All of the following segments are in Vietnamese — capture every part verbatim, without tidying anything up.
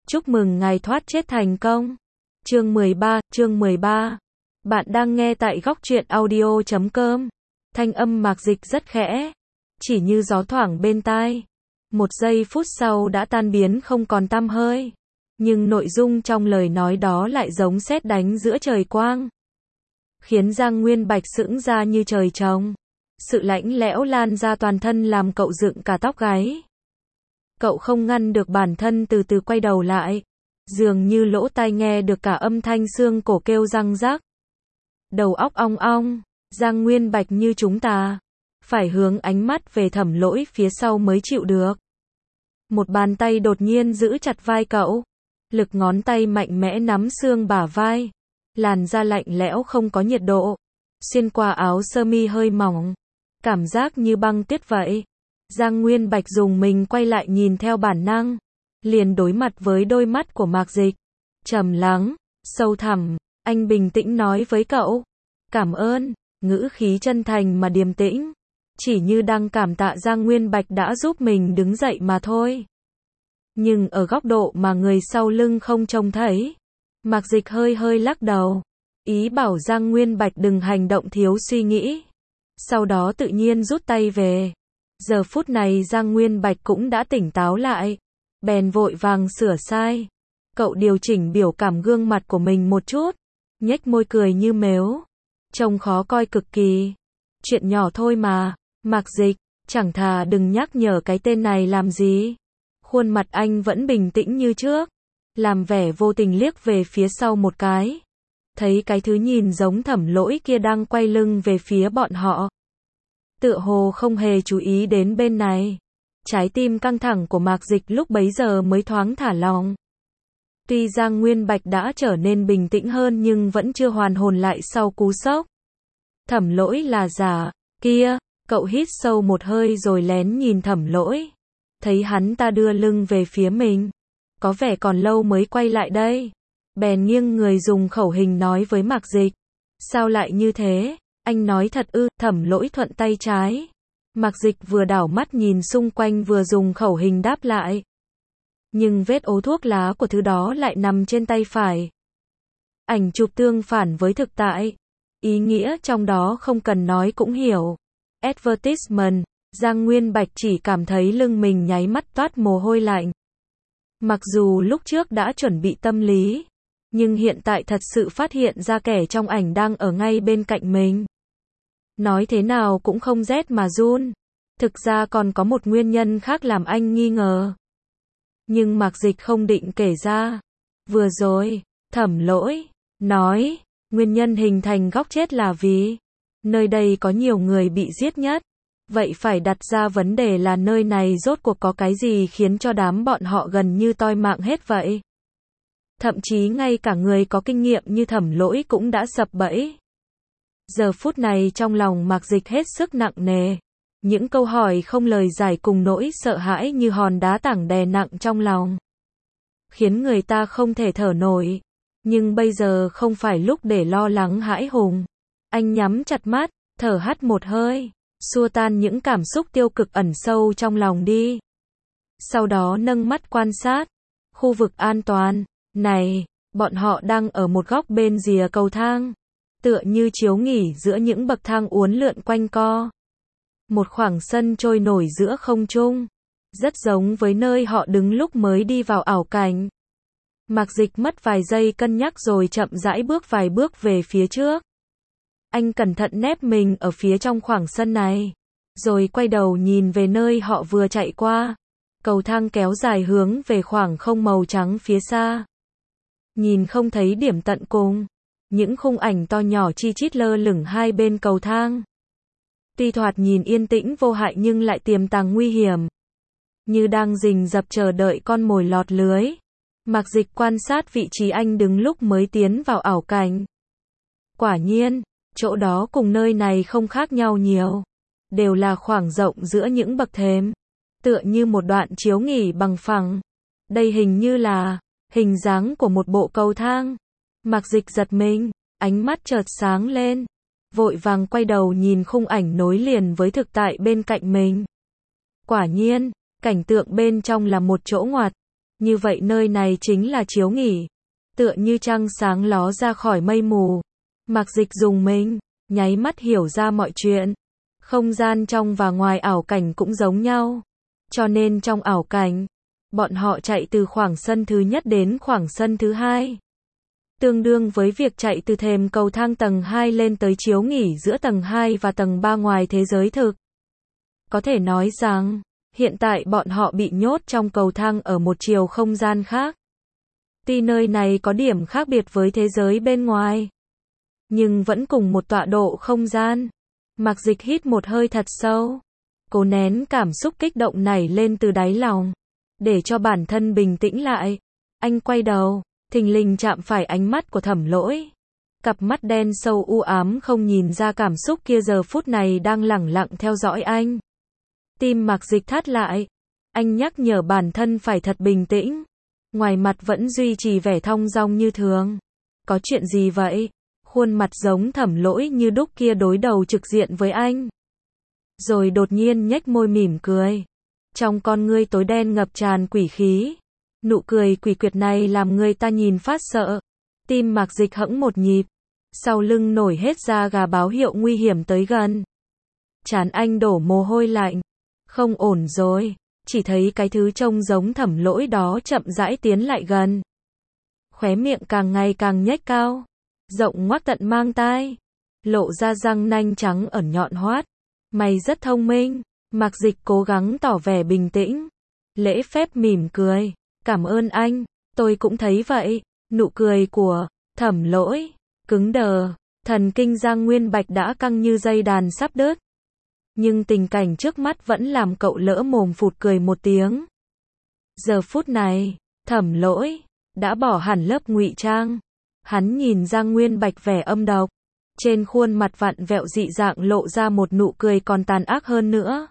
Chúc mừng ngài thoát chết thành công. Chương mười ba, chương mười ba. Bạn đang nghe tại góc truyện audio chấm com. Thanh âm Mạc Dịch rất khẽ, chỉ như gió thoảng bên tai. Một giây phút sau đã tan biến không còn tăm hơi. Nhưng nội dung trong lời nói đó lại giống sét đánh giữa trời quang, khiến Giang Nguyên Bạch sững ra như trời trồng. Sự lạnh lẽo lan ra toàn thân làm cậu dựng cả tóc gáy. Cậu không ngăn được bản thân từ từ quay đầu lại. Dường như lỗ tai nghe được cả âm thanh xương cổ kêu răng rắc. Đầu óc ong ong, Giang Nguyên Bạch như chúng ta. Phải hướng ánh mắt về Thẩm Lỗi phía sau mới chịu được. Một bàn tay đột nhiên giữ chặt vai cậu. Lực ngón tay mạnh mẽ nắm xương bả vai. Làn da lạnh lẽo không có nhiệt độ. Xuyên qua áo sơ mi hơi mỏng. Cảm giác như băng tuyết vậy. Giang Nguyên Bạch dùng mình quay lại nhìn theo bản năng. Liền đối mặt với đôi mắt của Mạc Dịch. Trầm lắng, sâu thẳm, anh bình tĩnh nói với cậu. Cảm ơn, ngữ khí chân thành mà điềm tĩnh. Chỉ như đang cảm tạ Giang Nguyên Bạch đã giúp mình đứng dậy mà thôi. Nhưng ở góc độ mà người sau lưng không trông thấy. Mạc Dịch hơi hơi lắc đầu. Ý bảo Giang Nguyên Bạch đừng hành động thiếu suy nghĩ. Sau đó tự nhiên rút tay về. Giờ phút này Giang Nguyên Bạch cũng đã tỉnh táo lại. Bèn vội vàng sửa sai. Cậu điều chỉnh biểu cảm gương mặt của mình một chút. Nhếch môi cười như mếu. Trông khó coi cực kỳ. Chuyện nhỏ thôi mà. Mạc Dịch, chẳng thà đừng nhắc nhở cái tên này làm gì. Khuôn mặt anh vẫn bình tĩnh như trước. Làm vẻ vô tình liếc về phía sau một cái. Thấy cái thứ nhìn giống Thẩm Lỗi kia đang quay lưng về phía bọn họ. Tựa hồ không hề chú ý đến bên này. Trái tim căng thẳng của Mạc Dịch lúc bấy giờ mới thoáng thả lỏng. Tuy Giang Nguyên Bạch đã trở nên bình tĩnh hơn nhưng vẫn chưa hoàn hồn lại sau cú sốc. Thẩm Lỗi là giả, kia, cậu hít sâu một hơi rồi lén nhìn Thẩm Lỗi. Thấy hắn ta đưa lưng về phía mình. Có vẻ còn lâu mới quay lại đây. Bèn nghiêng người dùng khẩu hình nói với Mạc Dịch. Sao lại như thế? Anh nói thật ư? Thẩm Lỗi thuận tay trái. Mạc Dịch vừa đảo mắt nhìn xung quanh vừa dùng khẩu hình đáp lại. Nhưng vết ố thuốc lá của thứ đó lại nằm trên tay phải. Ảnh chụp tương phản với thực tại. Ý nghĩa trong đó không cần nói cũng hiểu. Advertisement. Giang Nguyên Bạch chỉ cảm thấy lưng mình nháy mắt toát mồ hôi lạnh. Mặc dù lúc trước đã chuẩn bị tâm lý, nhưng hiện tại thật sự phát hiện ra kẻ trong ảnh đang ở ngay bên cạnh mình. Nói thế nào cũng không rét mà run. Thực ra còn có một nguyên nhân khác làm anh nghi ngờ. Nhưng Mạc Dịch không định kể ra. Vừa rồi, Thẩm Lỗi nói, nguyên nhân hình thành góc chết là vì nơi đây có nhiều người bị giết nhất. Vậy phải đặt ra vấn đề là nơi này rốt cuộc có cái gì khiến cho đám bọn họ gần như toi mạng hết vậy? Thậm chí ngay cả người có kinh nghiệm như Thẩm Lỗi cũng đã sập bẫy. Giờ phút này trong lòng Mạc Dịch hết sức nặng nề. Những câu hỏi không lời giải cùng nỗi sợ hãi như hòn đá tảng đè nặng trong lòng. Khiến người ta không thể thở nổi. Nhưng bây giờ không phải lúc để lo lắng hãi hùng. Anh nhắm chặt mắt, thở hắt một hơi. Xua tan những cảm xúc tiêu cực ẩn sâu trong lòng đi. Sau đó nâng mắt quan sát. Khu vực an toàn. Này, bọn họ đang ở một góc bên rìa cầu thang. Tựa như chiếu nghỉ giữa những bậc thang uốn lượn quanh co. Một khoảng sân trôi nổi giữa không trung. Rất giống với nơi họ đứng lúc mới đi vào ảo cảnh. Mạc Dịch mất vài giây cân nhắc rồi chậm rãi bước vài bước về phía trước. Anh cẩn thận nép mình ở phía trong khoảng sân này. Rồi quay đầu nhìn về nơi họ vừa chạy qua. Cầu thang kéo dài hướng về khoảng không màu trắng phía xa. Nhìn không thấy điểm tận cùng. Những khung ảnh to nhỏ chi chít lơ lửng hai bên cầu thang. Tuy thoạt nhìn yên tĩnh vô hại nhưng lại tiềm tàng nguy hiểm. Như đang rình rập chờ đợi con mồi lọt lưới. Mạc Dịch quan sát vị trí anh đứng lúc mới tiến vào ảo cảnh. Quả nhiên, chỗ đó cùng nơi này không khác nhau nhiều. Đều là khoảng rộng giữa những bậc thềm. Tựa như một đoạn chiếu nghỉ bằng phẳng. Đây hình như là hình dáng của một bộ cầu thang. Mạc Dịch giật mình, ánh mắt chợt sáng lên. Vội vàng quay đầu nhìn khung ảnh nối liền với thực tại bên cạnh mình. Quả nhiên, cảnh tượng bên trong là một chỗ ngoặt. Như vậy nơi này chính là chiếu nghỉ. Tựa như trăng sáng ló ra khỏi mây mù. Mạc Dịch dùng mình, nháy mắt hiểu ra mọi chuyện. Không gian trong và ngoài ảo cảnh cũng giống nhau. Cho nên trong ảo cảnh, bọn họ chạy từ khoảng sân thứ nhất đến khoảng sân thứ hai. Tương đương với việc chạy từ thềm cầu thang tầng hai lên tới chiếu nghỉ giữa tầng hai và tầng ba ngoài thế giới thực. Có thể nói rằng, hiện tại bọn họ bị nhốt trong cầu thang ở một chiều không gian khác. Tuy nơi này có điểm khác biệt với thế giới bên ngoài, nhưng vẫn cùng một tọa độ không gian. Mạc Dịch hít một hơi thật sâu, cố nén cảm xúc kích động nảy lên từ đáy lòng, để cho bản thân bình tĩnh lại. Anh quay đầu, thình lình chạm phải ánh mắt của Thẩm Lỗi. Cặp mắt đen sâu u ám không nhìn ra cảm xúc kia giờ phút này đang lẳng lặng theo dõi anh. Tim Mạc Dịch thắt lại, anh nhắc nhở bản thân phải thật bình tĩnh. Ngoài mặt vẫn duy trì vẻ thong dong như thường. Có chuyện gì vậy? Khuôn mặt giống Thẩm Lỗi như đúc kia đối đầu trực diện với anh. Rồi đột nhiên nhếch môi mỉm cười. Trong con ngươi tối đen ngập tràn quỷ khí. Nụ cười quỷ quyệt này làm người ta nhìn phát sợ. Tim Mạc Dịch hẫng một nhịp. Sau lưng nổi hết da gà báo hiệu nguy hiểm tới gần. Trán anh đổ mồ hôi lạnh. Không ổn rồi. Chỉ thấy cái thứ trông giống Thẩm Lỗi đó chậm rãi tiến lại gần. Khóe miệng càng ngày càng nhếch cao, rộng ngoác tận mang tai, lộ ra răng nanh trắng ẩn nhọn hoắt. Mày rất thông minh. Mạc Dịch cố gắng tỏ vẻ bình tĩnh, lễ phép mỉm cười. Cảm ơn anh, tôi cũng thấy vậy. Nụ cười của Thẩm Lỗi cứng đờ, thần kinh Giang Nguyên Bạch đã căng như dây đàn sắp đứt. Nhưng tình cảnh trước mắt vẫn làm cậu lỡ mồm phụt cười một tiếng. Giờ phút này, Thẩm Lỗi đã bỏ hẳn lớp ngụy trang. Hắn nhìn Giang Nguyên Bạch vẻ âm độc, trên khuôn mặt vặn vẹo dị dạng lộ ra một nụ cười còn tàn ác hơn nữa.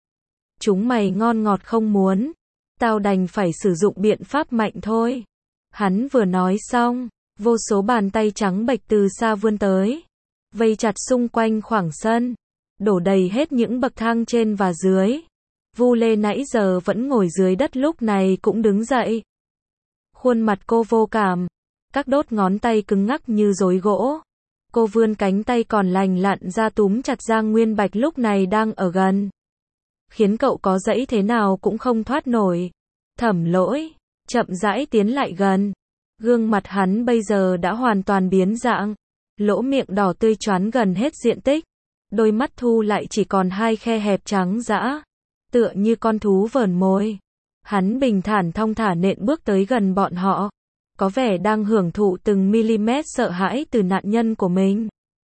Chúng mày ngon ngọt không muốn, tao đành phải sử dụng biện pháp mạnh thôi. Hắn vừa nói xong, vô số bàn tay trắng bệch từ xa vươn tới, vây chặt xung quanh khoảng sân, đổ đầy hết những bậc thang trên và dưới. Vu Lê nãy giờ vẫn ngồi dưới đất lúc này cũng đứng dậy. Khuôn mặt cô vô cảm, các đốt ngón tay cứng ngắc như rối gỗ. Cô vươn cánh tay còn lành lặn ra túm chặt Giang Nguyên Bạch lúc này đang ở gần, khiến cậu có dãy thế nào cũng không thoát nổi. Thẩm Lỗi chậm rãi tiến lại gần. Gương mặt hắn bây giờ đã hoàn toàn biến dạng, lỗ miệng đỏ tươi choán gần hết diện tích. Đôi mắt thu lại chỉ còn hai khe hẹp trắng dã, tựa như con thú vờn mồi. Hắn bình thản thong thả nện bước tới gần bọn họ, có vẻ đang hưởng thụ từng mm sợ hãi từ nạn nhân của mình.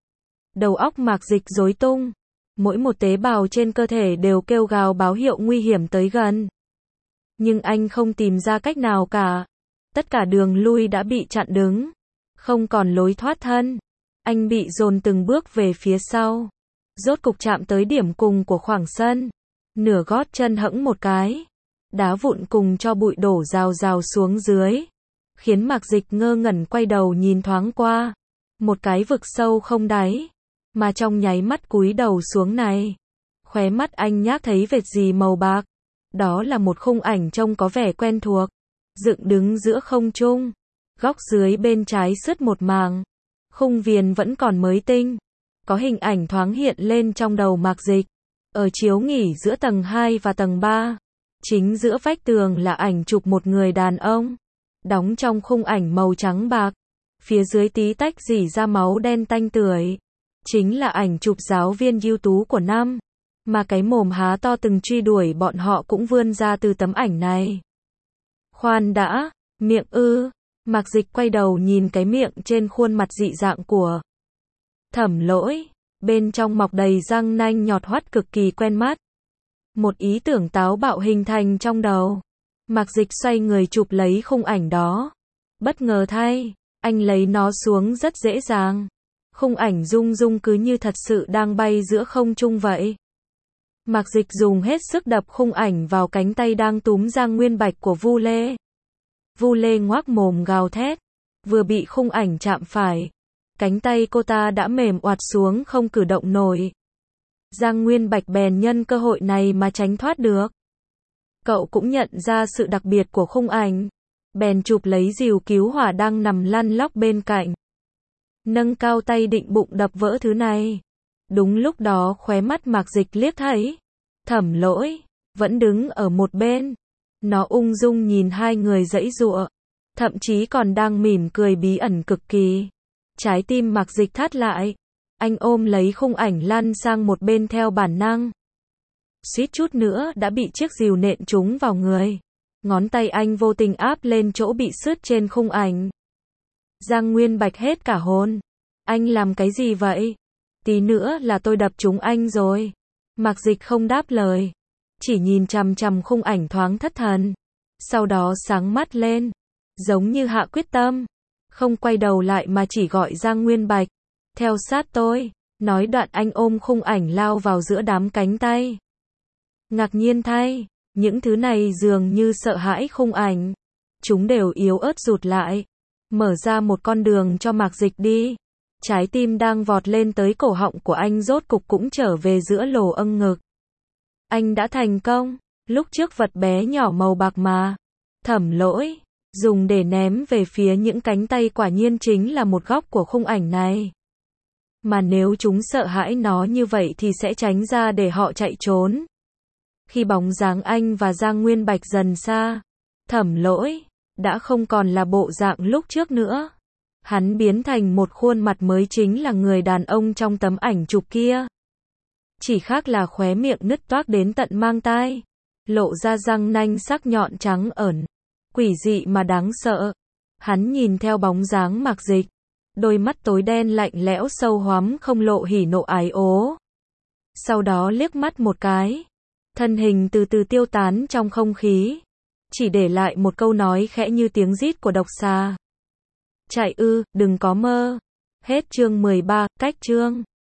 Đầu óc Mạc Dịch rối tung, mỗi một tế bào trên cơ thể đều kêu gào báo hiệu nguy hiểm tới gần. Nhưng anh không tìm ra cách nào cả. Tất cả đường lui đã bị chặn đứng, không còn lối thoát thân. Anh bị dồn từng bước về phía sau, rốt cục chạm tới điểm cùng của khoảng sân. Nửa gót chân hẫng một cái, đá vụn cùng cho bụi đổ rào rào xuống dưới, khiến Mạc Dịch ngơ ngẩn quay đầu nhìn thoáng qua. Một cái vực sâu không đáy, mà trong nháy mắt cúi đầu xuống này, khóe mắt anh nhác thấy vệt gì màu bạc. Đó là một khung ảnh trông có vẻ quen thuộc, dựng đứng giữa không trung, góc dưới bên trái sứt một màng, khung viền vẫn còn mới tinh. Có hình ảnh thoáng hiện lên trong đầu Mạc Dịch, ở chiếu nghỉ giữa tầng hai và tầng ba. Chính giữa vách tường là ảnh chụp một người đàn ông, đóng trong khung ảnh màu trắng bạc, phía dưới tí tách rỉ ra máu đen tanh tưởi. Chính là ảnh chụp giáo viên ưu tú của năm, mà cái mồm há to từng truy đuổi bọn họ cũng vươn ra từ tấm ảnh này. Khoan đã, miệng ư? Mạc Dịch quay đầu nhìn cái miệng trên khuôn mặt dị dạng của Thẩm Lỗi, bên trong mọc đầy răng nanh nhọt hoắt cực kỳ quen mắt. Một ý tưởng táo bạo hình thành trong đầu. Mạc Dịch xoay người chụp lấy khung ảnh đó. Bất ngờ thay, anh lấy nó xuống rất dễ dàng. Khung ảnh rung rung cứ như thật sự đang bay giữa không trung vậy. Mạc Dịch dùng hết sức đập khung ảnh vào cánh tay đang túm Giang Nguyên Bạch của Vu Lê. Vu Lê ngoác mồm gào thét, vừa bị khung ảnh chạm phải, cánh tay cô ta đã mềm oạt xuống không cử động nổi. Giang Nguyên Bạch bèn nhân cơ hội này mà tránh thoát được. Cậu cũng nhận ra sự đặc biệt của khung ảnh, bèn chụp lấy rìu cứu hỏa đang nằm lăn lóc bên cạnh. Nâng cao tay định bụng đập vỡ thứ này. Đúng lúc đó khóe mắt Mạc Dịch liếc thấy Thẩm Lỗi vẫn đứng ở một bên. Nó ung dung nhìn hai người giãy giụa, thậm chí còn đang mỉm cười bí ẩn cực kỳ. Trái tim Mạc Dịch thắt lại. Anh ôm lấy khung ảnh lăn sang một bên theo bản năng. Suýt chút nữa đã bị chiếc rìu nện trúng vào người. Ngón tay anh vô tình áp lên chỗ bị sứt trên khung ảnh. Giang Nguyên Bạch hết cả hồn. Anh làm cái gì vậy? Tí nữa là tôi đập trúng anh rồi. Mạc Dịch không đáp lời, chỉ nhìn chằm chằm khung ảnh thoáng thất thần. Sau đó sáng mắt lên, giống như hạ quyết tâm. Không quay đầu lại mà chỉ gọi Giang Nguyên Bạch. Theo sát tôi. Nói đoạn anh ôm khung ảnh lao vào giữa đám cánh tay. Ngạc nhiên thay, những thứ này dường như sợ hãi khung ảnh. Chúng đều yếu ớt rụt lại, mở ra một con đường cho Mạc Dịch đi. Trái tim đang vọt lên tới cổ họng của anh rốt cục cũng trở về giữa lồ âng ngực. Anh đã thành công. Lúc trước vật bé nhỏ màu bạc mà Thẩm Lỗi dùng để ném về phía những cánh tay quả nhiên chính là một góc của khung ảnh này. Mà nếu chúng sợ hãi nó như vậy thì sẽ tránh ra để họ chạy trốn. Khi bóng dáng anh và Giang Nguyên Bạch dần xa, Thẩm Lỗi đã không còn là bộ dạng lúc trước nữa. Hắn biến thành một khuôn mặt mới, chính là người đàn ông trong tấm ảnh chụp kia. Chỉ khác là khóe miệng nứt toác đến tận mang tai, lộ ra răng nanh sắc nhọn trắng ẩn, quỷ dị mà đáng sợ. Hắn nhìn theo bóng dáng Mạc Dịch, đôi mắt tối đen lạnh lẽo sâu hoắm không lộ hỉ nộ ái ố. Sau đó liếc mắt một cái, thân hình từ từ tiêu tán trong không khí, chỉ để lại một câu nói khẽ như tiếng rít của độc xà. Chạy ư, đừng có mơ. Hết chương mười ba, cách chương.